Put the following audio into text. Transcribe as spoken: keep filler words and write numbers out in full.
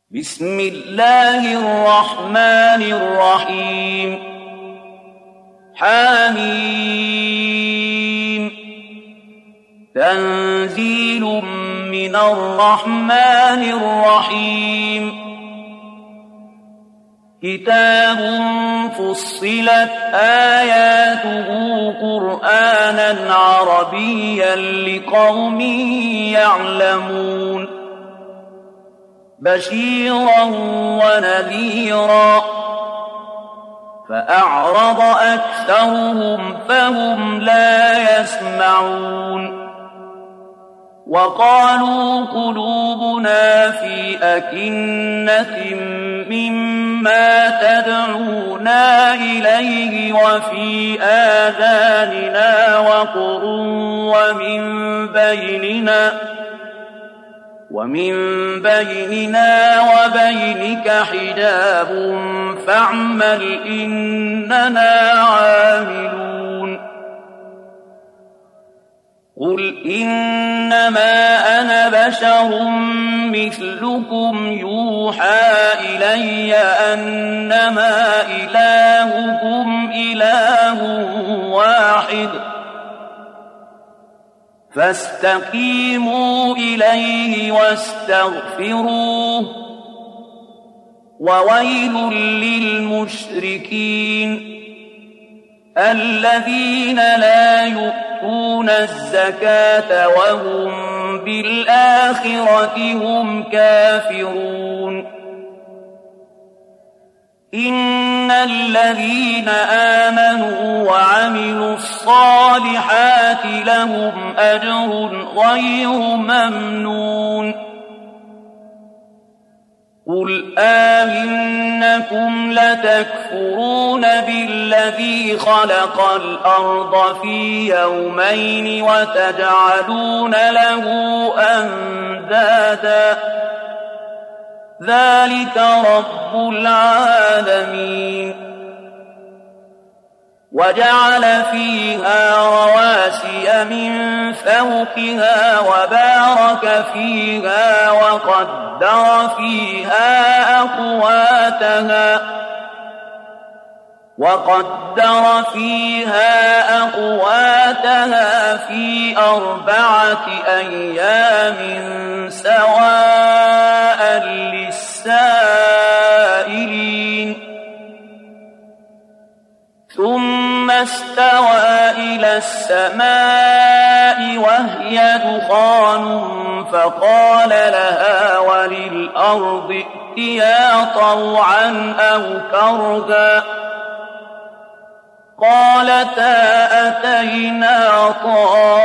بسم الله الرحمن الرحيم حميم تنزيل من الرحمن الرحيم كتاب فصلت آياته قرآنا عربيا لقوم يعلمون بشيرا ونذيرا فأعرض أكثرهم فهم لا يسمعون وقالوا قلوبنا في أكنة مما تدعونا إليه وفي آذاننا وقر ومن بيننا ومن بيننا وبينك حجاب فاعمل إننا عاملون قل إنما أنا بشر مثلكم يوحى إلي أنما إلهكم إله واحد فاستقيموا إليه واستغفروه وويل للمشركين الذين لا يؤتون الزكاة وهم بالآخرة هم كافرون إن الذين آمنوا وعملوا الصالحات لهم أجر غير ممنون قل آمنكم لتكفرون بالذي خلق الأرض في يومين وتجعلون له أندادا ذلك رب العالمين وجعل فيها رواسي من فوقها وبارك فيها وقدر فيها أقواتها وقدر فيها أقواتها في أربعة أيام سواء للسائلين ثم استوى إلى السماء وهي دخان فقال لها وللأرض ائتيا طوعا أو كرها قالتا أتينا طائعين